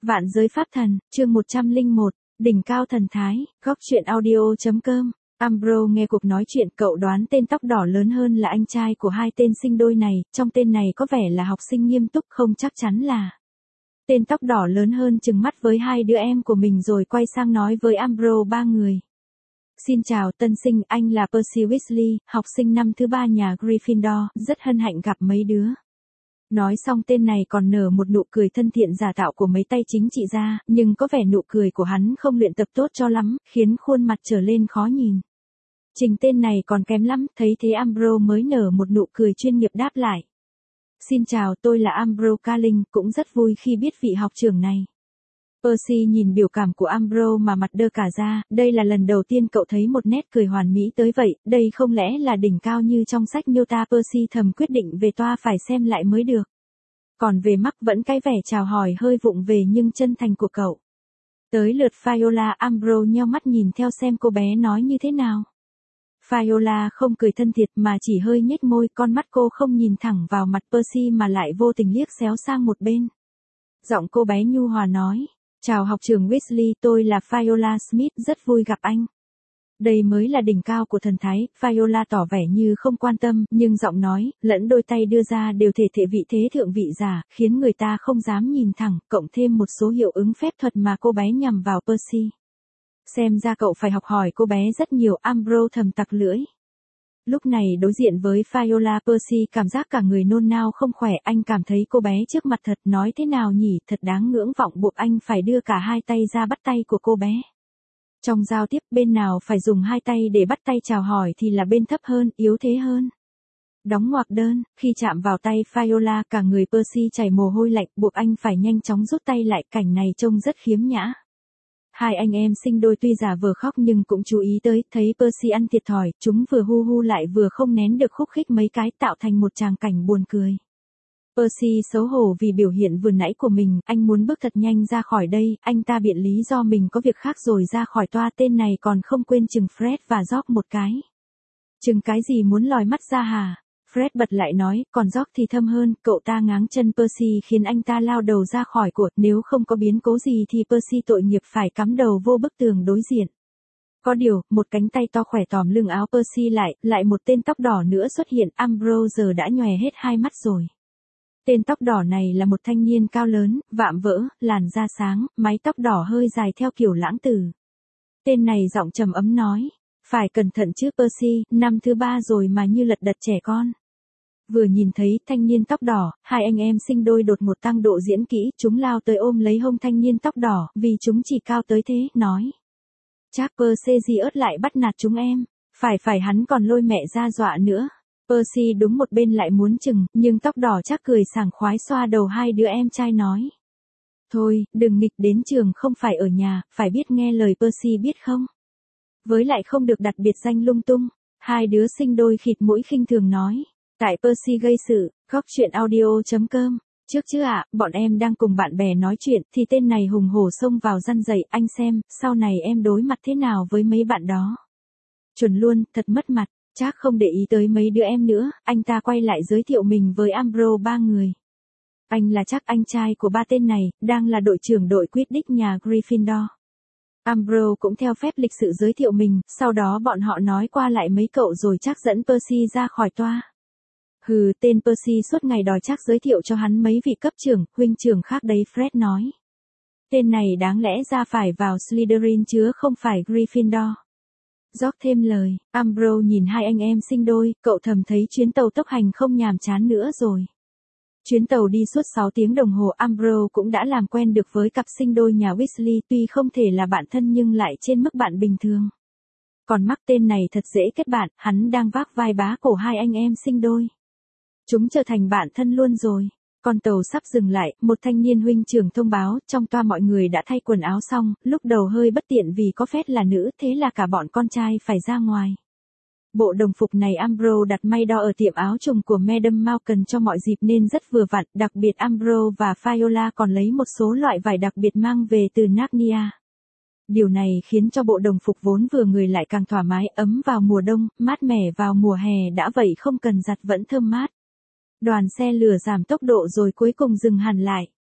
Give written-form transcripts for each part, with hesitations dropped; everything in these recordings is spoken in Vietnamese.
Vạn giới pháp thần, chương 101, đỉnh cao thần thái, góc truyện audio.com. Ambro nghe cuộc nói chuyện, cậu đoán tên tóc đỏ lớn hơn là anh trai của hai tên sinh đôi này, trong tên này có vẻ là học sinh nghiêm túc, không chắc chắn là. Tên tóc đỏ lớn hơn trừng mắt với hai đứa em của mình rồi quay sang nói với Ambro ba người. Xin chào tân sinh, anh là Percy Weasley, học sinh năm thứ 3 nhà Gryffindor, rất hân hạnh gặp mấy đứa. Nói xong tên này còn nở một nụ cười thân thiện giả tạo của mấy tay chính trị ra, nhưng có vẻ nụ cười của hắn không luyện tập tốt cho lắm, khiến khuôn mặt trở lên khó nhìn. Trình tên này còn kém lắm, thấy thế Ambro mới nở một nụ cười chuyên nghiệp đáp lại. Xin chào, tôi là Ambro Carling, cũng rất vui khi biết vị học trưởng này. Percy nhìn biểu cảm của Ambro mà mặt đơ cả ra, đây là lần đầu tiên cậu thấy một nét cười hoàn mỹ tới vậy, đây không lẽ là đỉnh cao như trong sách miêu tả. Percy thầm quyết định về toa phải xem lại mới được. Còn về mắt vẫn cái vẻ chào hỏi hơi vụng về nhưng chân thành của cậu. Tới lượt Viola, Ambro nheo mắt nhìn theo xem cô bé nói như thế nào. Viola không cười thân thiệt mà chỉ hơi nhếch môi, con mắt cô không nhìn thẳng vào mặt Percy mà lại vô tình liếc xéo sang một bên. Giọng cô bé nhu hòa nói. Chào học trưởng Weasley, tôi là Viola Smith, rất vui gặp anh. Đây mới là đỉnh cao của thần thái, Viola tỏ vẻ như không quan tâm, nhưng giọng nói, lẫn đôi tay đưa ra đều thể vị thế thượng vị giả, khiến người ta không dám nhìn thẳng, cộng thêm một số hiệu ứng phép thuật mà cô bé nhằm vào Percy. Xem ra cậu phải học hỏi cô bé rất nhiều, Ambro thầm tặc lưỡi. Lúc này đối diện với Viola, Percy cảm giác cả người nôn nao không khỏe, anh cảm thấy cô bé trước mặt thật, nói thế nào nhỉ, thật đáng ngưỡng vọng, buộc anh phải đưa cả hai tay ra bắt tay của cô bé. Trong giao tiếp, bên nào phải dùng hai tay để bắt tay chào hỏi thì là bên thấp hơn, yếu thế hơn. Đóng ngoặc đơn, khi chạm vào tay Viola cả người Percy chảy mồ hôi lạnh, buộc anh phải nhanh chóng rút tay lại, cảnh này trông rất khiếm nhã. Hai anh em sinh đôi tuy giả vờ khóc nhưng cũng chú ý tới, thấy Percy ăn thiệt thòi, chúng vừa hu hu lại vừa không nén được khúc khích mấy cái, tạo thành một tràng cảnh buồn cười. Percy xấu hổ vì biểu hiện vừa nãy của mình, anh muốn bước thật nhanh ra khỏi đây, anh ta biện lý do mình có việc khác rồi ra khỏi toa, tên này còn không quên chừng Fred và George một cái. Chừng cái gì muốn lòi mắt ra hả? Fred bật lại nói, còn George thì thâm hơn, cậu ta ngáng chân Percy khiến anh ta lao đầu ra khỏi cuộc, nếu không có biến cố gì thì Percy tội nghiệp phải cắm đầu vô bức tường đối diện. Có điều, một cánh tay to khỏe tòm lưng áo Percy lại một tên tóc đỏ nữa xuất hiện, Ambro giờ đã nhòe hết hai mắt rồi. Tên tóc đỏ này là một thanh niên cao lớn, vạm vỡ, làn da sáng, mái tóc đỏ hơi dài theo kiểu lãng tử. Tên này giọng trầm ấm nói, phải cẩn thận chứ Percy, năm thứ 3 rồi mà như lật đật trẻ con. Vừa nhìn thấy thanh niên tóc đỏ, hai anh em sinh đôi đột ngột tăng độ diễn kỹ, chúng lao tới ôm lấy hông thanh niên tóc đỏ, vì chúng chỉ cao tới thế, nói. Chắc Percy ớt lại bắt nạt chúng em, phải hắn còn lôi mẹ ra dọa nữa. Percy đúng một bên lại muốn chừng, nhưng tóc đỏ chắc cười sảng khoái xoa đầu hai đứa em trai nói. Thôi, đừng nghịch, đến trường không phải ở nhà, phải biết nghe lời Percy biết không? Với lại không được đặt biệt danh lung tung, hai đứa sinh đôi khịt mũi khinh thường nói. Tại Percy gây sự, góc truyện audio.com. Trước chứ ạ, bọn em đang cùng bạn bè nói chuyện, thì tên này hùng hổ xông vào răn dậy, anh xem, sau này em đối mặt thế nào với mấy bạn đó. Chuẩn luôn, thật mất mặt, chắc không để ý tới mấy đứa em nữa, anh ta quay lại giới thiệu mình với Ambro ba người. Anh là chắc anh trai của ba tên này, đang là đội trưởng đội Quidditch nhà Gryffindor. Ambro cũng theo phép lịch sự giới thiệu mình, sau đó bọn họ nói qua lại mấy cậu rồi chắc dẫn Percy ra khỏi toa. Hừ, tên Percy suốt ngày đòi chắc giới thiệu cho hắn mấy vị cấp trưởng, huynh trưởng khác đấy, Fred nói. Tên này đáng lẽ ra phải vào Slytherin chứ không phải Gryffindor. George thêm lời, Ambro nhìn hai anh em sinh đôi, cậu thầm thấy chuyến tàu tốc hành không nhàm chán nữa rồi. Chuyến tàu đi suốt 6 tiếng đồng hồ, Ambro cũng đã làm quen được với cặp sinh đôi nhà Weasley, tuy không thể là bạn thân nhưng lại trên mức bạn bình thường. Còn mắc tên này thật dễ kết bạn, hắn đang vác vai bá cổ hai anh em sinh đôi. Chúng trở thành bạn thân luôn rồi. Con tàu sắp dừng lại, một thanh niên huynh trưởng thông báo, trong toa mọi người đã thay quần áo xong, lúc đầu hơi bất tiện vì có phép là nữ, thế là cả bọn con trai phải ra ngoài. Bộ đồng phục này Ambro đặt may đo ở tiệm áo trùng của Madame Malkin cho mọi dịp nên rất vừa vặn, đặc biệt Ambro và Viola còn lấy một số loại vải đặc biệt mang về từ Narnia. Điều này khiến cho bộ đồng phục vốn vừa người lại càng thoải mái, ấm vào mùa đông, mát mẻ vào mùa hè, đã vậy không cần giặt vẫn thơm mát. Đoàn xe lửa giảm tốc độ rồi cuối cùng dừng hẳn lại.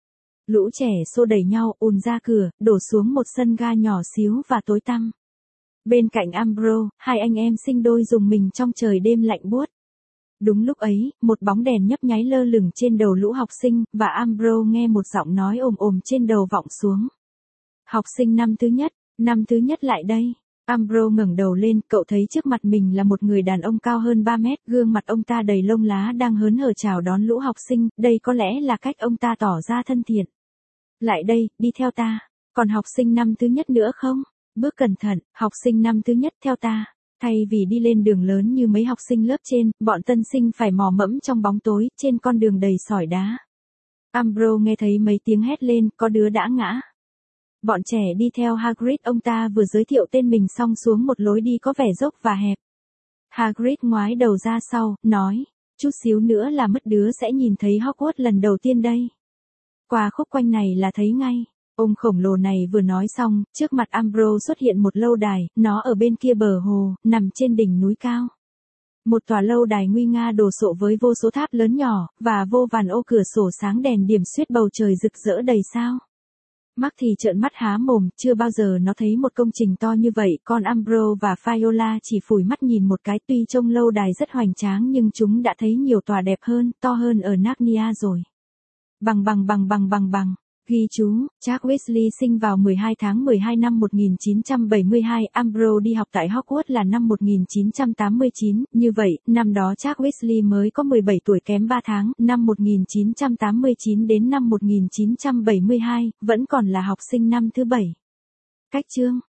Lũ trẻ xô đẩy nhau ùn ra cửa, đổ xuống một sân ga nhỏ xíu và tối tăm. Bên cạnh Ambrose, hai anh em sinh đôi dùng mình trong trời đêm lạnh buốt. Đúng lúc ấy, một bóng đèn nhấp nháy lơ lửng trên đầu lũ học sinh, và Ambrose nghe một giọng nói ồm ồm trên đầu vọng xuống. Học sinh năm thứ nhất lại đây. Ambrose ngẩng đầu lên, cậu thấy trước mặt mình là một người đàn ông cao hơn 3 mét, gương mặt ông ta đầy lông lá đang hớn hở chào đón lũ học sinh, đây có lẽ là cách ông ta tỏ ra thân thiện. Lại đây, đi theo ta. Còn học sinh năm thứ nhất nữa không? Bước cẩn thận, học sinh năm thứ nhất theo ta. Thay vì đi lên đường lớn như mấy học sinh lớp trên, bọn tân sinh phải mò mẫm trong bóng tối, trên con đường đầy sỏi đá. Ambrose nghe thấy mấy tiếng hét lên, có đứa đã ngã. Bọn trẻ đi theo Hagrid, ông ta vừa giới thiệu tên mình xong xuống một lối đi có vẻ dốc và hẹp. Hagrid ngoái đầu ra sau, nói, chút xíu nữa là mất đứa sẽ nhìn thấy Hogwarts lần đầu tiên đây. Qua khúc quanh này là thấy ngay. Ông khổng lồ này vừa nói xong, trước mặt Ambrose xuất hiện một lâu đài, nó ở bên kia bờ hồ, nằm trên đỉnh núi cao. Một tòa lâu đài nguy nga đồ sộ với vô số tháp lớn nhỏ, và vô vàn ô cửa sổ sáng đèn điểm xuyết bầu trời rực rỡ đầy sao. Mark thì trợn mắt há mồm, chưa bao giờ nó thấy một công trình to như vậy, còn Ambrose và Viola chỉ phủi mắt nhìn một cái, tuy trông lâu đài rất hoành tráng nhưng chúng đã thấy nhiều tòa đẹp hơn, to hơn ở Narnia rồi. Bằng. Ghi chú, Charles Weasley sinh vào 12 tháng 12 năm 1972, Ambrose đi học tại Hogwarts là năm 1989, như vậy, năm đó Charles Weasley mới có 17 tuổi kém 3 tháng, năm 1989 đến năm 1972, vẫn còn là học sinh năm thứ 7. Cách chương